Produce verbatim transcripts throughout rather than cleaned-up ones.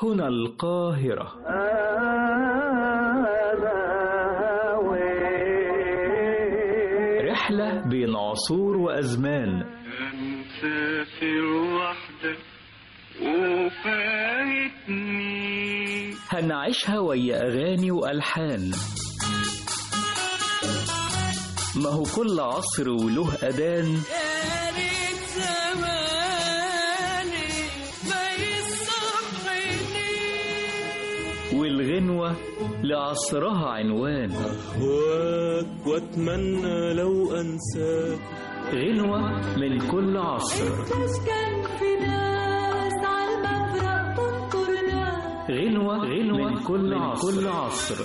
هنا القاهرة. رحلة بين عصور وأزمان، هنسافر وحدك وفايتني، هنعيشها ويا أغاني وألحان. ما هو كل عصر وله أذان، والغنوة لعصرها عنوان. أهواك وأتمنى لو أنساك، غنوة من كل عصر. غنوة غنوة من كل عصر, كل عصر.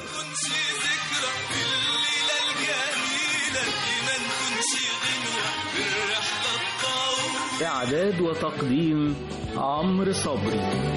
إعداد وتقديم عمرو صبري.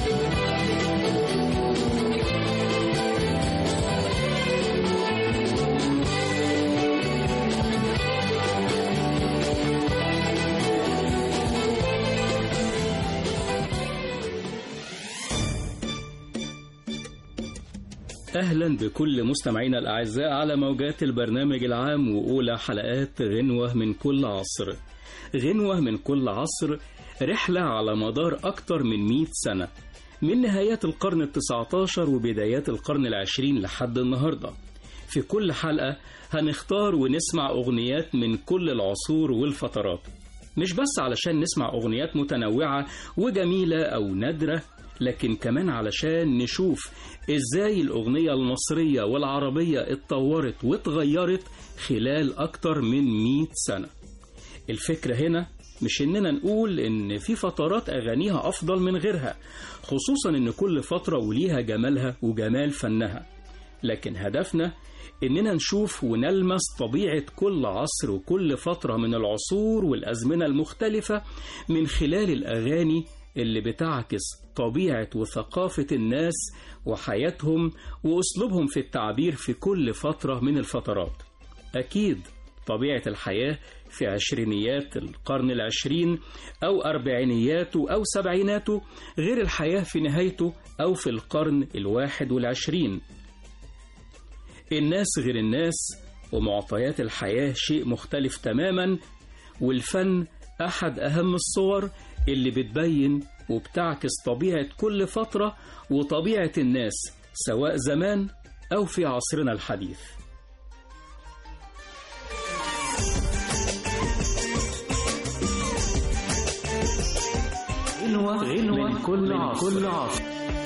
أهلا بكل مستمعينا الأعزاء على موجات البرنامج العام وأولى حلقات غنوة من كل عصر. غنوة من كل عصر رحلة على مدار أكتر من مئة سنة، من نهايات القرن التسعة عشر وبدايات القرن العشرين لحد النهاردة. في كل حلقة هنختار ونسمع أغنيات من كل العصور والفترات، مش بس علشان نسمع أغنيات متنوعة وجميلة أو نادرة، لكن كمان علشان نشوف إزاي الأغنية المصرية والعربية اتطورت واتغيرت خلال أكتر من مئة سنة. الفكرة هنا مش إننا نقول إن في فترات أغانيها أفضل من غيرها، خصوصا إن كل فترة وليها جمالها وجمال فنها، لكن هدفنا إننا نشوف ونلمس طبيعة كل عصر وكل فترة من العصور والأزمنة المختلفة من خلال الأغاني اللي بتعكس طبيعة وثقافة الناس وحياتهم وأسلوبهم في التعبير في كل فترة من الفترات. أكيد طبيعة الحياة في عشرينيات القرن العشرين أو أربعينياته أو سبعيناته غير الحياة في نهايته أو في القرن الواحد والعشرين. الناس غير الناس ومعطيات الحياة شيء مختلف تماما، والفن أحد أهم الصور اللي بتبين وبتعكس طبيعة كل فترة وطبيعة الناس سواء زمان أو في عصرنا الحديث. غنوة غنوة من كل عصر. عصر.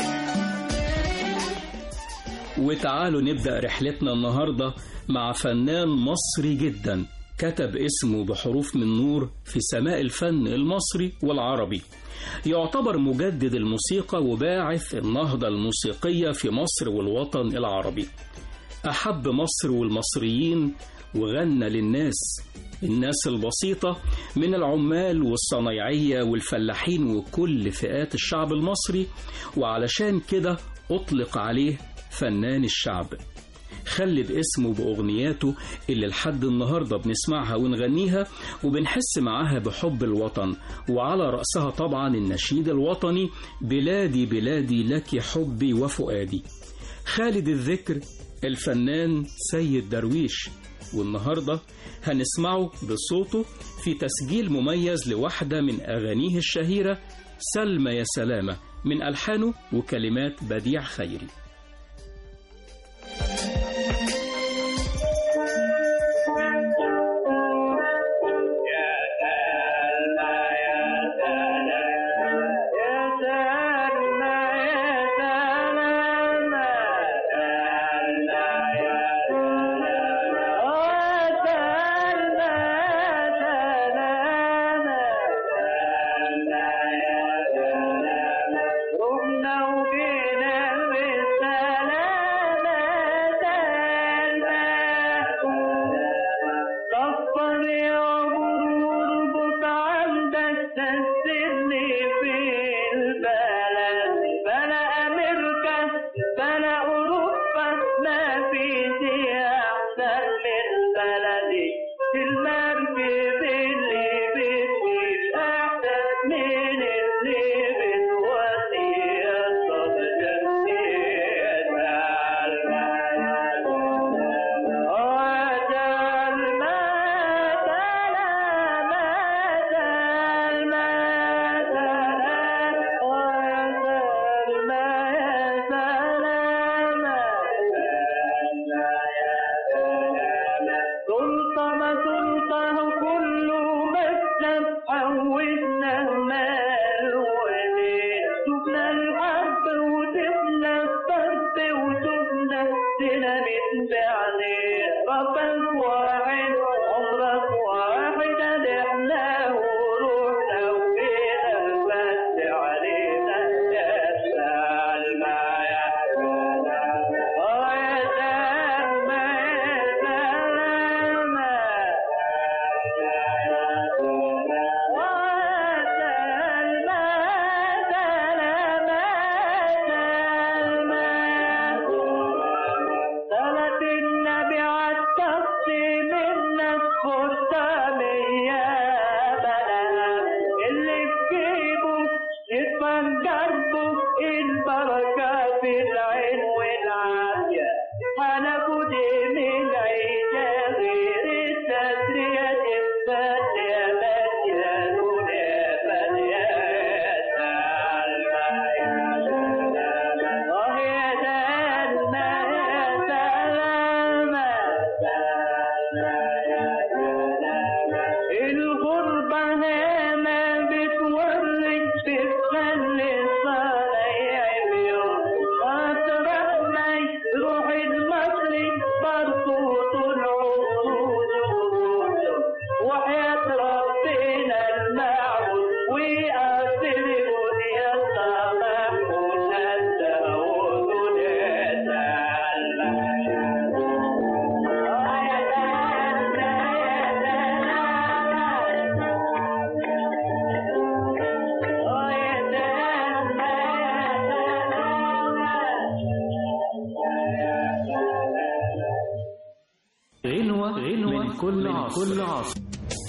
وتعالوا نبدأ رحلتنا النهاردة مع فنان مصري جدا كتب اسمه بحروف من نور في سماء الفن المصري والعربي. يعتبر مجدد الموسيقى وباعث النهضة الموسيقية في مصر والوطن العربي. أحب مصر والمصريين وغنى للناس، الناس البسيطة من العمال والصنايعية والفلاحين وكل فئات الشعب المصري، وعلشان كده أطلق عليه فنان الشعب. خلد اسمه بأغنياته اللي لحد النهاردة بنسمعها ونغنيها وبنحس معاها بحب الوطن، وعلى رأسها طبعا النشيد الوطني بلادي بلادي لك حبي وفؤادي. خالد الذكر الفنان سيد درويش، والنهاردة هنسمعه بصوته في تسجيل مميز لواحدة من أغانيه الشهيرة سلمى يا سلامة من ألحانه وكلمات بديع خيري. رحنا وجينا كل عصر.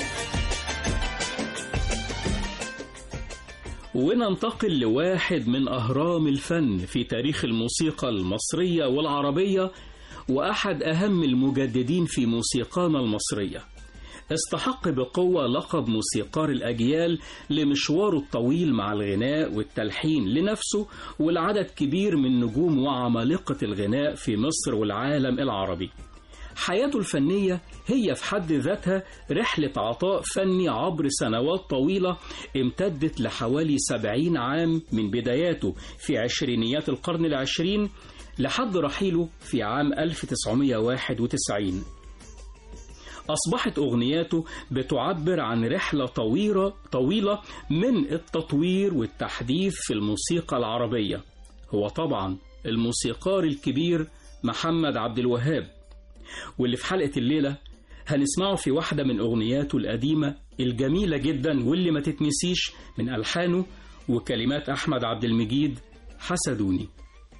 وننتقل لواحد من أهرام الفن في تاريخ الموسيقى المصرية والعربية، وأحد أهم المجددين في موسيقانا المصرية. استحق بقوة لقب موسيقار الأجيال لمشواره الطويل مع الغناء والتلحين لنفسه ولعدد كبير من نجوم وعمالقة الغناء في مصر والعالم العربي. حياته الفنية هي في حد ذاتها رحلة عطاء فني عبر سنوات طويلة امتدت لحوالي سبعين عام، من بداياته في عشرينيات القرن العشرين لحد رحيله في عام ألف وتسعمائة وواحد وتسعين. أصبحت أغنياته بتعبر عن رحلة طويلة طويلة من التطوير والتحديث في الموسيقى العربية. هو طبعا الموسيقار الكبير محمد عبد الوهاب، واللي في حلقة الليلة هنسمعه في واحدة من أغنياته القديمة الجميلة جدا واللي ما تتنسيش من ألحانه وكلمات أحمد عبد المجيد، حسدوني.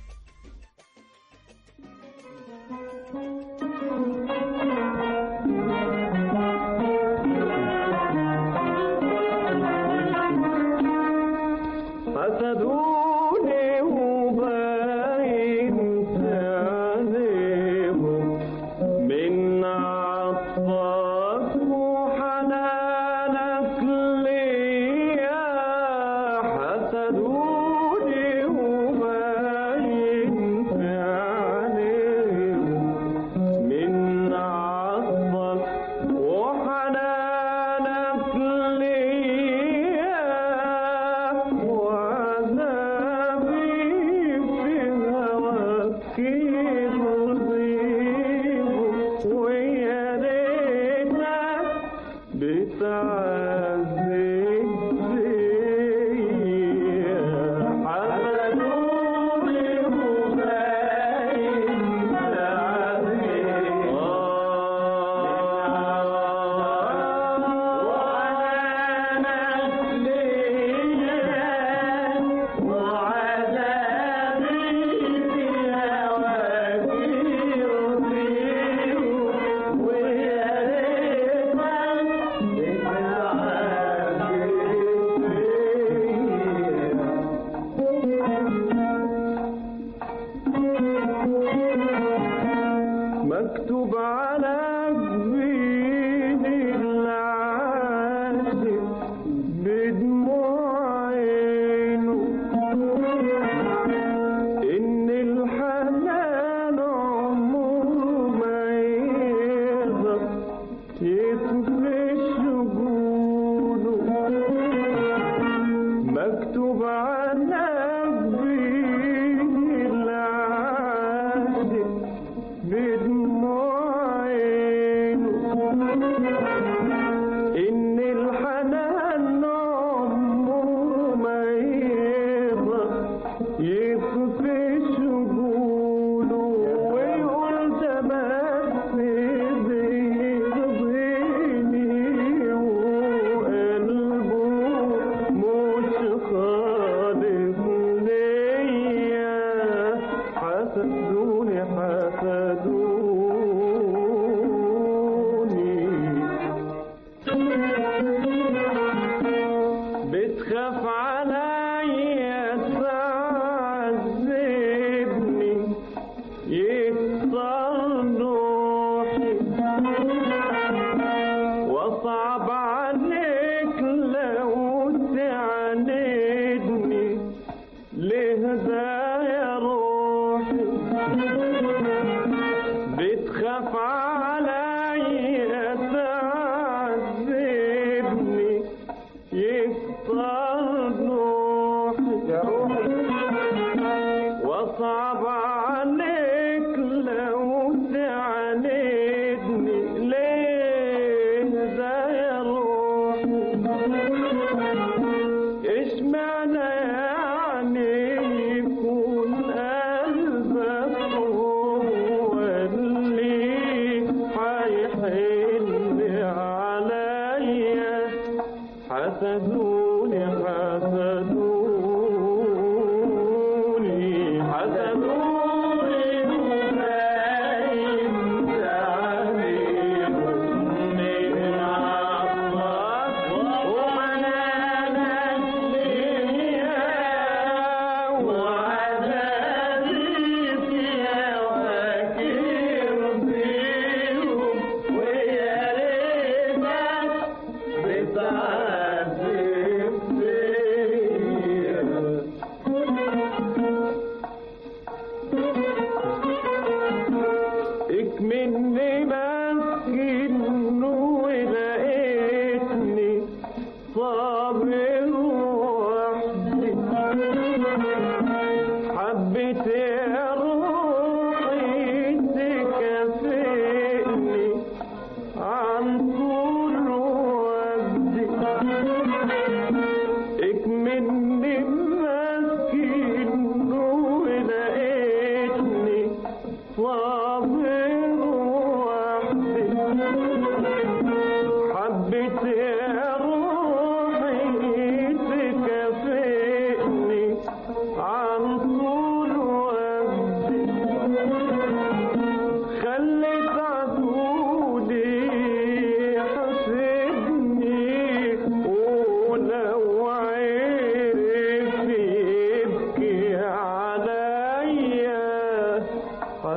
حسدوني حسدوني حسدوني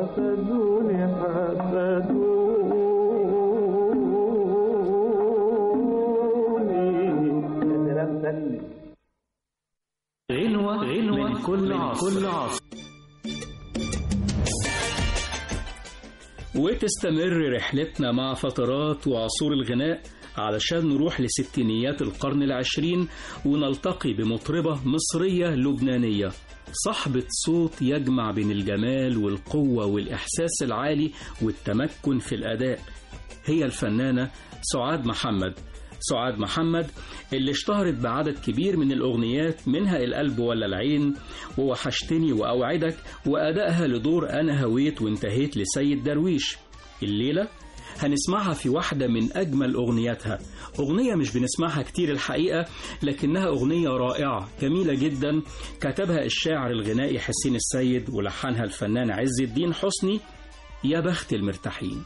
حسدوني حسدوني. غنوة غنوة من كل عصر. وتستمر رحلتنا مع فترات وعصور الغناء علشان نروح لستينيات القرن العشرين ونلتقي بمطربة مصرية لبنانية صاحبة صوت يجمع بين الجمال والقوة والإحساس العالي والتمكن في الأداء. هي الفنانة سعاد محمد. سعاد محمد اللي اشتهرت بعدد كبير من الأغنيات، منها القلب ولا العين ووحشتني وأوعدك، وأدائها لدور أنا هويت وانتهيت لسيد درويش. الليلة هنسمعها في واحدة من أجمل أغنياتها، أغنية مش بنسمعها كتير الحقيقة، لكنها أغنية رائعة جميلة جدا، كتبها الشاعر الغنائي حسين السيد ولحنها الفنان عز الدين حسني. يا بخت المرتاحين.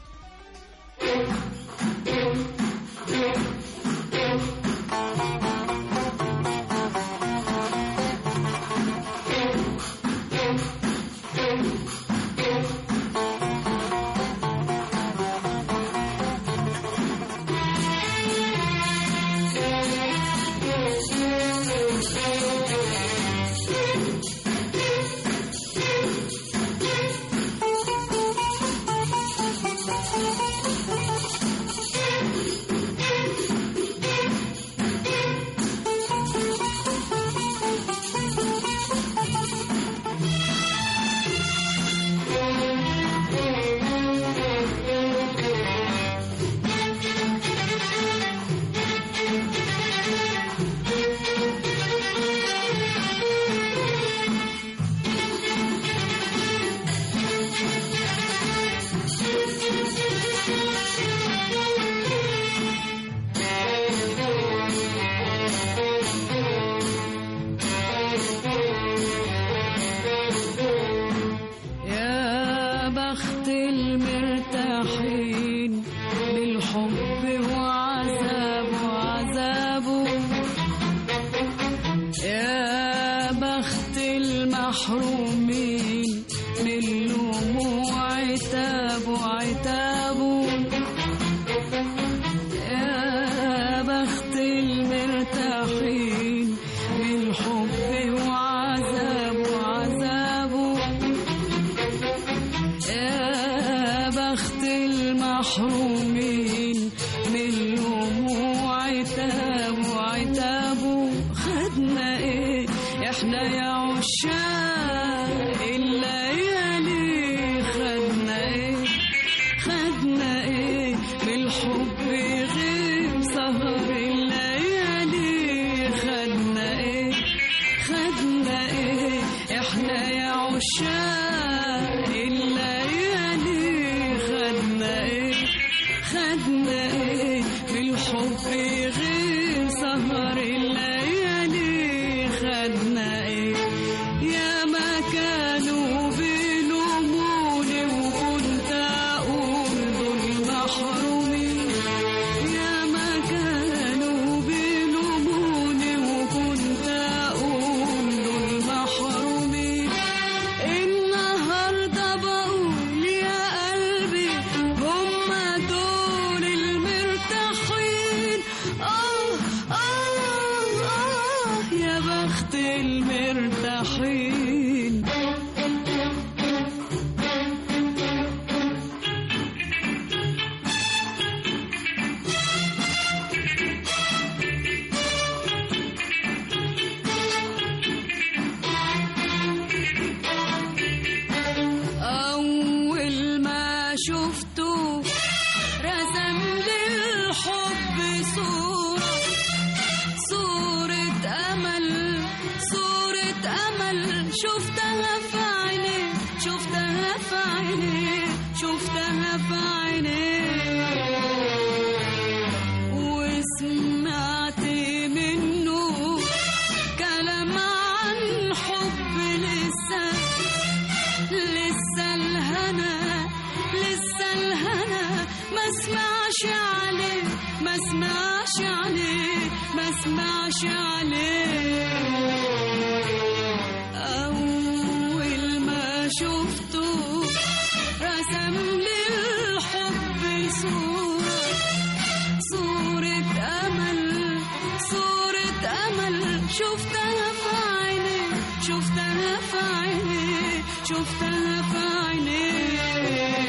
شفتها في عينيه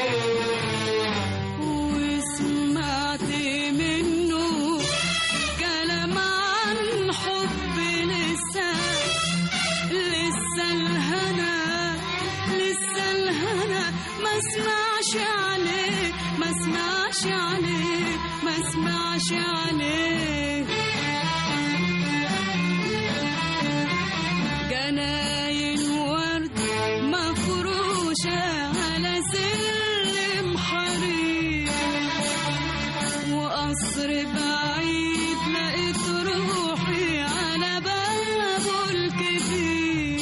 وسمعت منه كلام عن حب لسه لسه الهنا لسه الهنا ما اسمعش عليه ما اسمعش عليه ما اسمعش عليه جناين ورد مفروشة على سلم حرير وقصر بعيد لقيت روحي على بابه الكبير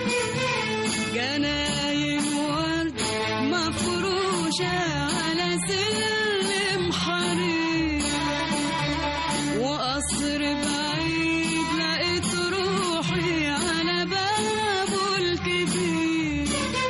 جناين ورد مفروشة على سلم حرير وقصر بعيد لقيت روحي على بابه الكبير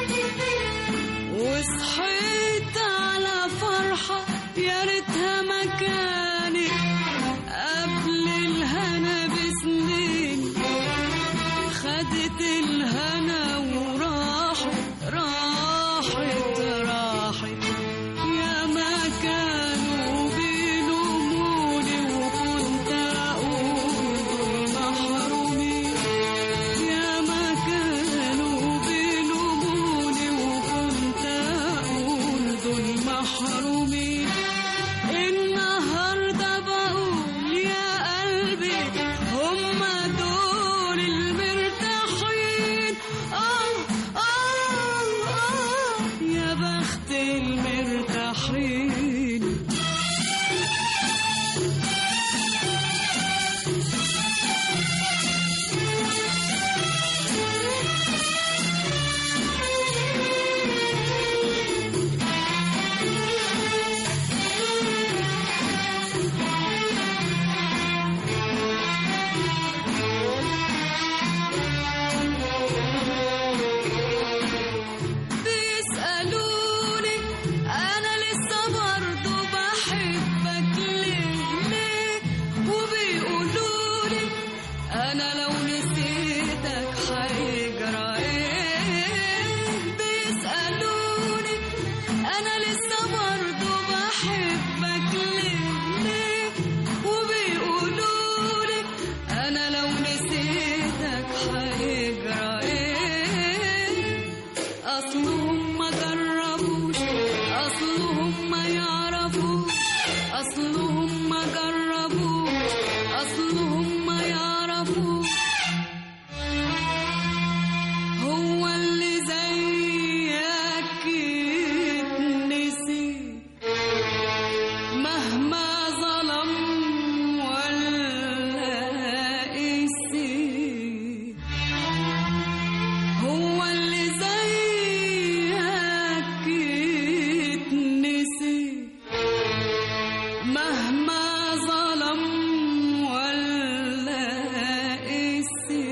وصحيت على فرحة يا ريتها مكاني قبل الهنا بسنين خدت الهنا وراحت راحت راحت يا ما كانوا بيلوموني وكنت أقول محرومين يا ما كانوا بيلوموني وكنت أقول دول محرومين النهارده بقول يا قلبي هم دول المرتاحين آه آه آه يا بخت المرتاحين بيسألوني أنا لسه برضه بحبك ليه ليه وبيقولولي أنا لو نسيتك هيجرى إيه بيسألوني أنا لسه برضه بحبك ليه ليه وبيقولولي أنا لو نسيتك هيجرى إيه أصلهم ما جربوش أصلهم ما يعرفوش أصلهم ما جربوش أصلهم ما يعرفوش هو اللي زيك يتنسي مهما ظلم ولا قسي هو اللي زيك يتنسي مهما ظلم ولا قسي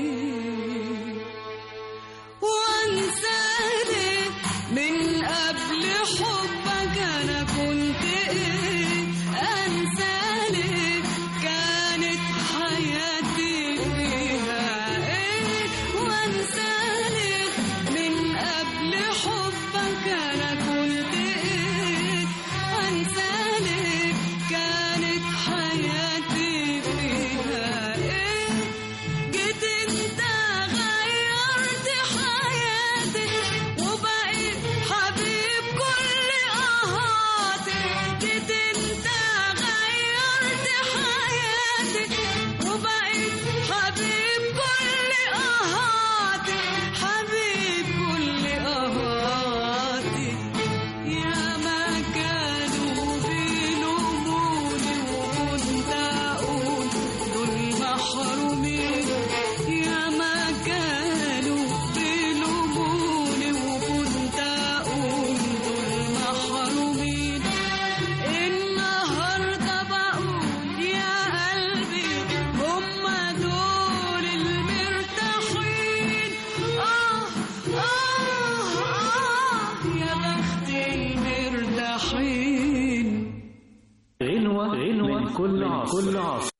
وانساني من قبل حبك انا كنت ايه انساني كانت حياتي فيها ايه وانساني من قبل حبك انا كنت ايه انساني كانت حياتي فيها ايه جيت انت غيرت حياتي وبقيت حبيب كل اهاتي جيت انت غيرت حياتي وبقيت حبيب كل اهاتي حبيب كل اهاتي يا ما كانوا بيلوموني وكنت اقول دول محرومين يا ما كانوا بيلوموني وكنت اقول دول محرومين النهارده بقول يا قلبي هم دول المرتاحين آه آه آه يا بخت المرتاحين غنوة غنوة من كل عصر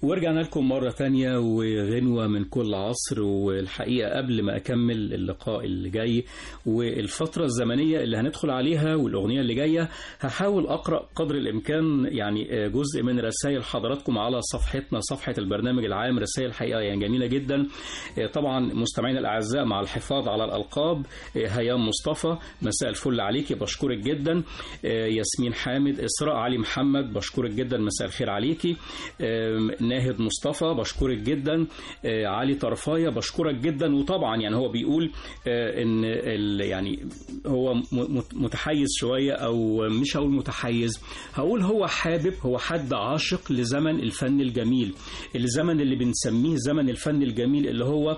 ورجعنا لكم مرة تانية وغنوة من كل عصر. والحقيقة قبل ما أكمل اللقاء اللي جاي والفترة الزمنية اللي هندخل عليها والأغنية اللي جاية، هحاول أقرأ قدر الإمكان يعني جزء من رسائل حضراتكم على صفحتنا، صفحة البرنامج العام. رسائل حقيقة يعني جميلة جدا. طبعا مستمعينا الأعزاء، مع الحفاظ على الألقاب، هيام مصطفى مساء الفل عليكي، بشكرك جدا. ياسمين حامد، إسراء علي محمد، بشكرك جدا، مساء الخير عليكي. ناهد مصطفى، بشكرك جدا. آه علي طرفاية، بشكرك جدا. وطبعا يعني هو بيقول آه ان يعني هو متحيز شوية، او مش هقول متحيز، هقول هو حابب، هو حد عاشق لزمن الفن الجميل، الزمن اللي بنسميه زمن الفن الجميل، اللي هو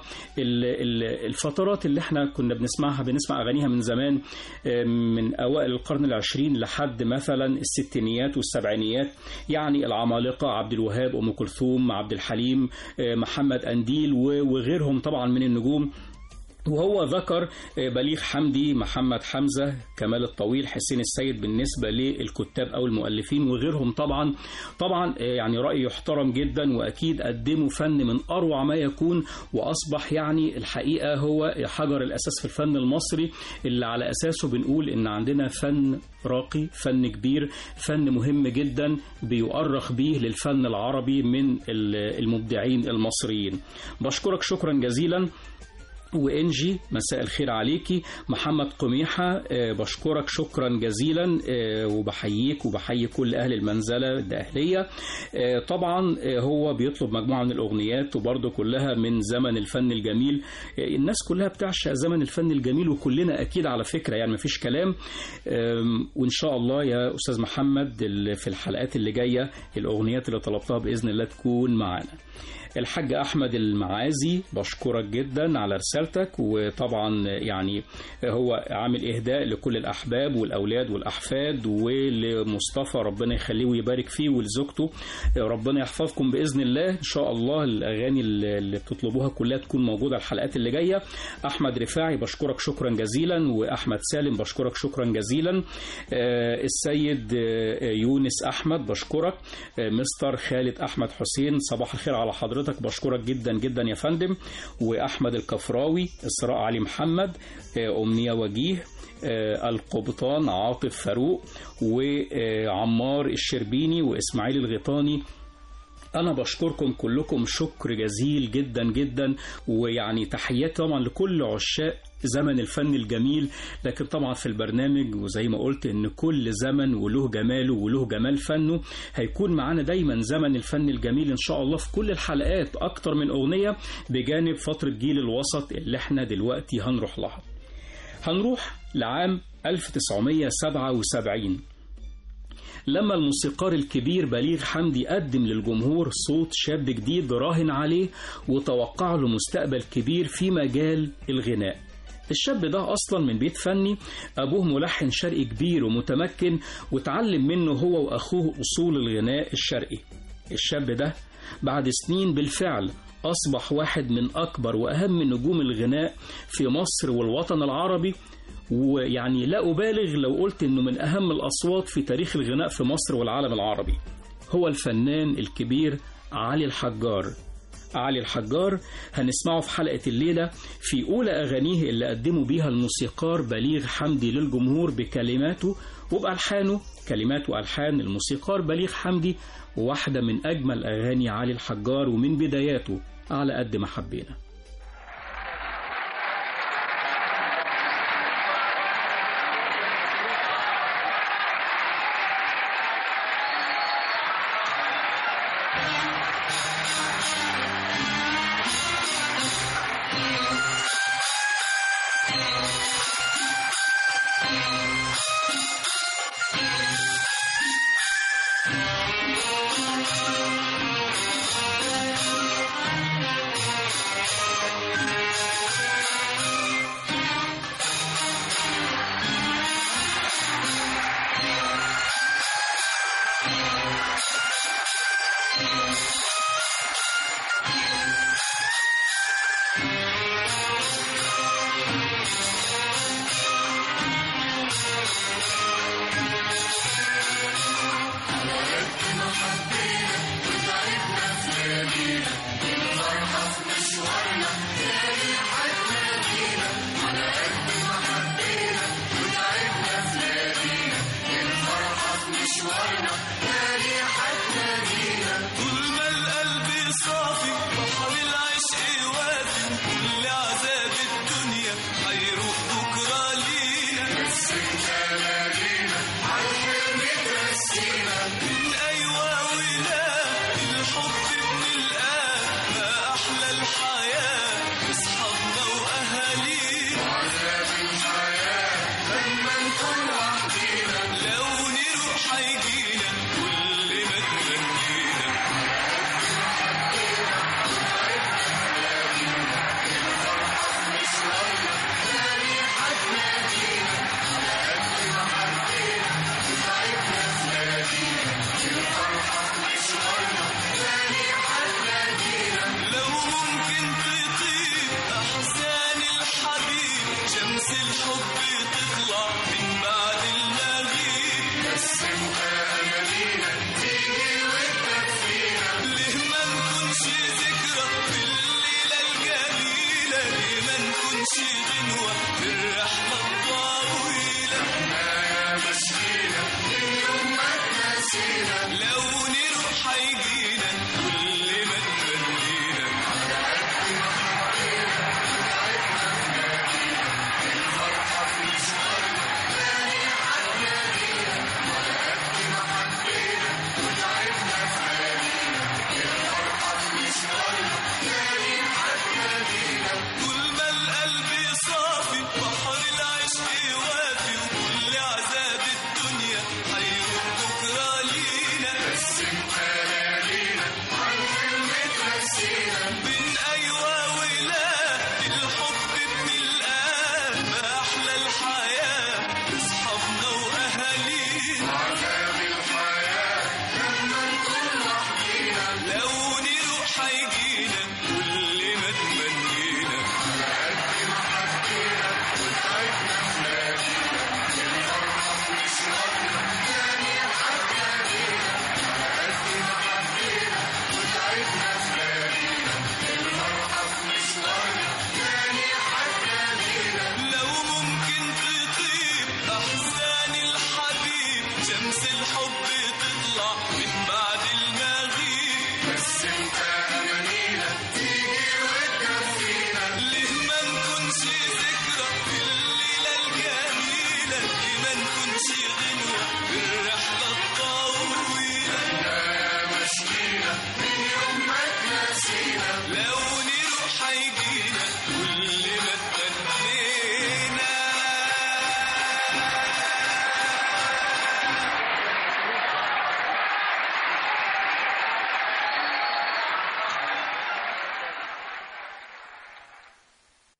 الفترات اللي احنا كنا بنسمعها، بنسمع اغانيها من زمان، آه من اوائل القرن العشرين لحد مثلا الستينيات والسبعينيات. يعني العمالقة، عبد الوهاب، ام كلثوم، عبد الحليم، محمد أنديل وغيرهم طبعا من النجوم. وهو ذكر بليغ حمدي، محمد حمزة، كمال الطويل، حسين السيد بالنسبة للكتاب أو المؤلفين وغيرهم. طبعا طبعا يعني رأي يحترم جدا، وأكيد قدموا فن من أروع ما يكون، وأصبح يعني الحقيقة هو حجر الأساس في الفن المصري، اللي على أساسه بنقول إن عندنا فن راقي، فن كبير، فن مهم جدا بيؤرخ به للفن العربي من المبدعين المصريين. بشكرك شكرا جزيلا. وإنجي مساء الخير عليكي. محمد قميحة، بشكرك شكرا جزيلا، وبحييك وبحيي كل أهل المنزلة الدقهلية. طبعا هو بيطلب مجموعة من الأغنيات وبرضه كلها من زمن الفن الجميل. الناس كلها بتعشق زمن الفن الجميل، وكلنا أكيد على فكرة يعني مفيش كلام. وإن شاء الله يا أستاذ محمد في الحلقات اللي جاية الأغنيات اللي طلبتها بإذن الله تكون معنا. الحاج أحمد المعازي، بشكرك جدا على رسالتك. وطبعا يعني هو عامل إهداء لكل الأحباب والأولاد والأحفاد، ولمصطفى ربنا يخليه ويبارك فيه، ولزوجته ربنا يحفظكم بإذن الله. إن شاء الله الأغاني اللي بتطلبوها كلها تكون موجودة الحلقات اللي جاية. أحمد رفاعي، بشكرك شكرا جزيلا. وأحمد سالم، بشكرك شكرا جزيلا. السيد يونس أحمد، بشكرك. مستر خالد أحمد حسين، صباح الخير على حضرتك، بشكرك جدا جدا يا فندم. وأحمد الكفراوي، إسراء علي محمد، أمنية وجيه، القبطان عاطف فاروق، وعمار الشربيني، وإسماعيل الغيطاني. أنا بشكركم كلكم شكر جزيل جدا جدا. ويعني تحيات طبعا لكل عشاق زمن الفن الجميل. لكن طبعا في البرنامج وزي ما قلت ان كل زمن وله جماله وله جمال فنه. هيكون معانا دايما زمن الفن الجميل ان شاء الله في كل الحلقات، اكتر من اغنية، بجانب فترة جيل الوسط اللي احنا دلوقتي هنروح لها. هنروح لعام ألف وتسعمية وسبعة وسبعين لما الموسيقار الكبير بليغ حمدي قدم للجمهور صوت شاب جديد راهن عليه وتوقع له مستقبل كبير في مجال الغناء. الشاب ده أصلا من بيت فني، أبوه ملحن شرقي كبير ومتمكن، وتعلم منه هو وأخوه أصول الغناء الشرقي. الشاب ده بعد سنين بالفعل أصبح واحد من أكبر وأهم نجوم الغناء في مصر والوطن العربي. ويعني لا أبالغ لو قلت أنه من أهم الأصوات في تاريخ الغناء في مصر والعالم العربي. هو الفنان الكبير علي الحجار. علي الحجار هنسمعه في حلقة الليلة في أولى أغانيه اللي قدموا بيها الموسيقار بليغ حمدي للجمهور بكلماته وبألحانه، كلمات وألحان الموسيقار بليغ حمدي، وواحدة من أجمل أغاني علي الحجار ومن بداياته على قد ما حبينا.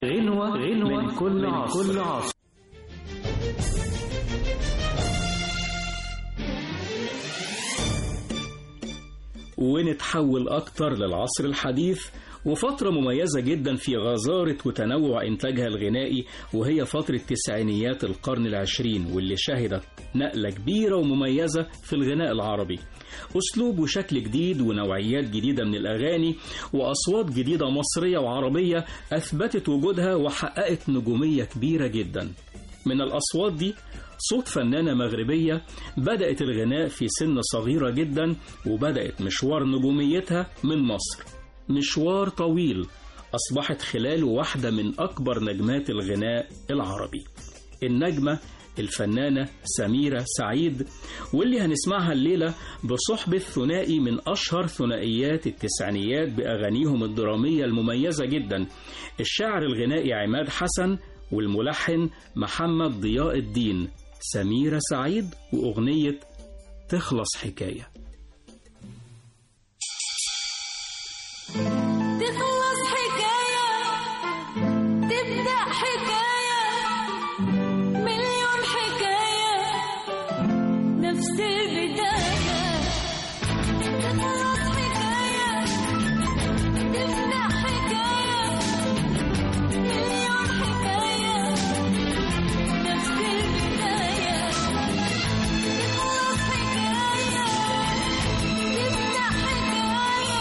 غنوة غنوة من كل عصر. ونتحول أكتر للعصر الحديث، وفترة مميزة جدا في غزارة وتنوع إنتاجها الغنائي، وهي فترة تسعينيات القرن العشرين، واللي شهدت نقلة كبيرة ومميزة في الغناء العربي. أسلوب وشكل جديد ونوعيات جديدة من الأغاني وأصوات جديدة مصرية وعربية أثبتت وجودها وحققت نجومية كبيرة جدا. من الأصوات دي صوت فنانة مغربية بدأت الغناء في سن صغيرة جدا، وبدأت مشوار نجوميتها من مصر، مشوار طويل أصبحت خلاله واحدة من أكبر نجمات الغناء العربي، النجمة الفنانة سميرة سعيد، واللي هنسمعها الليلة بصحبة ثنائي من أشهر ثنائيات التسعينيات بأغانيهم الدرامية المميزة جدا، الشاعر الغنائي عماد حسن والملحن محمد ضياء الدين. سميرة سعيد وأغنية تخلص حكاية. تخلص حكاية، تبدأ حكاية، مليون حكاية، نفس البداية. تخلص حكاية، تبدأ حكاية، مليون حكاية، نفس البداية. تخلص حكاية، تبدأ حكاية،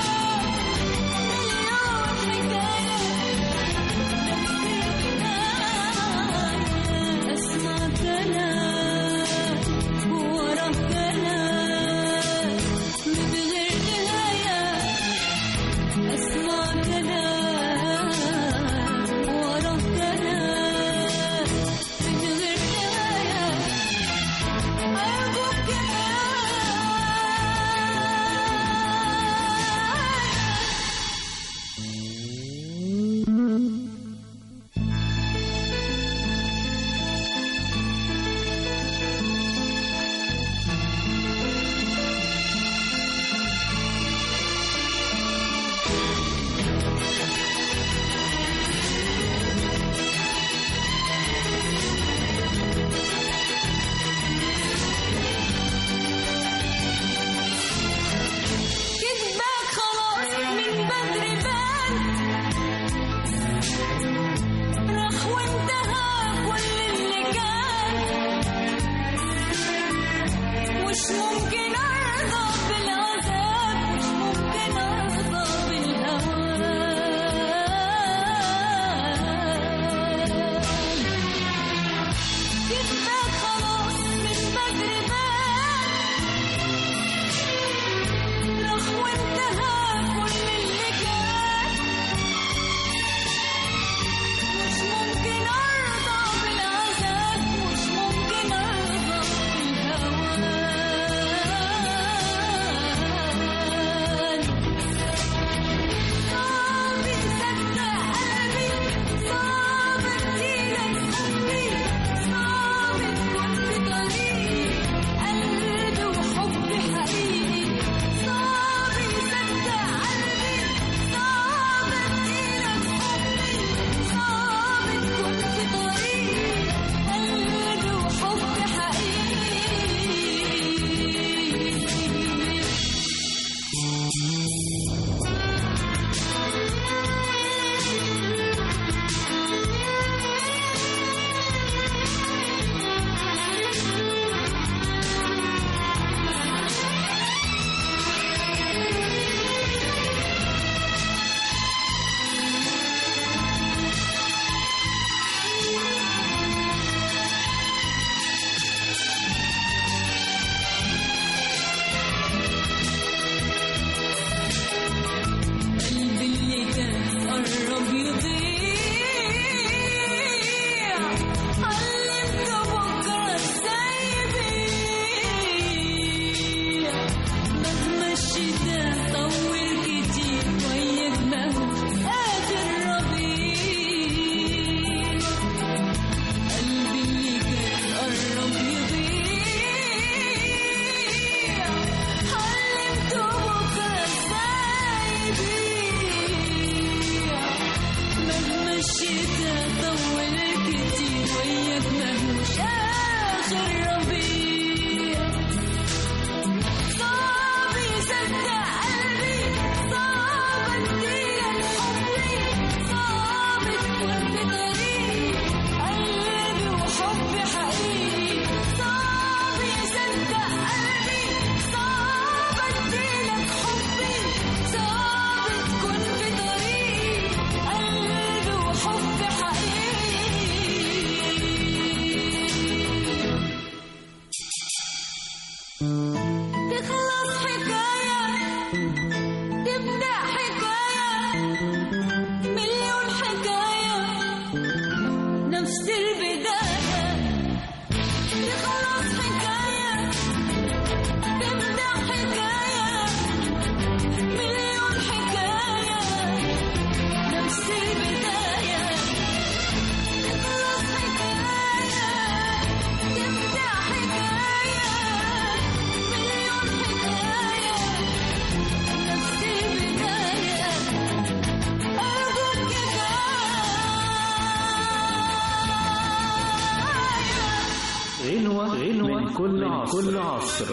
كل عصر, كل عصر.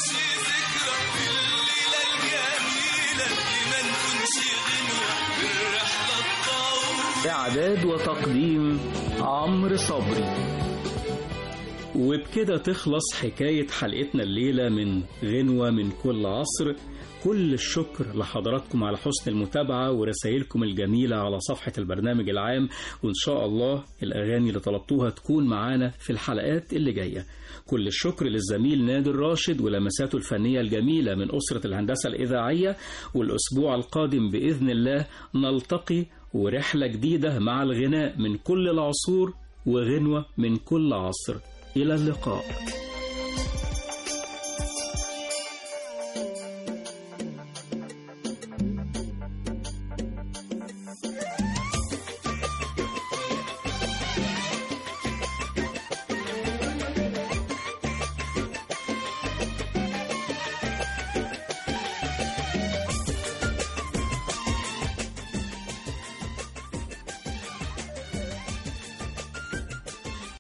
إعداد وتقديم عمرو صبري. وبكده تخلص حكاية حلقتنا الليلة من غنوة من كل عصر. كل الشكر لحضراتكم على حسن المتابعة ورسائلكم الجميلة على صفحة البرنامج العام، وإن شاء الله الأغاني اللي طلبتوها تكون معانا في الحلقات اللي جاية. كل الشكر للزميل نادر راشد ولمساته الفنية الجميلة من أسرة الهندسة الإذاعية. والأسبوع القادم بإذن الله نلتقي ورحلة جديدة مع الغناء من كل العصور وغنوة من كل عصر. إلى اللقاء.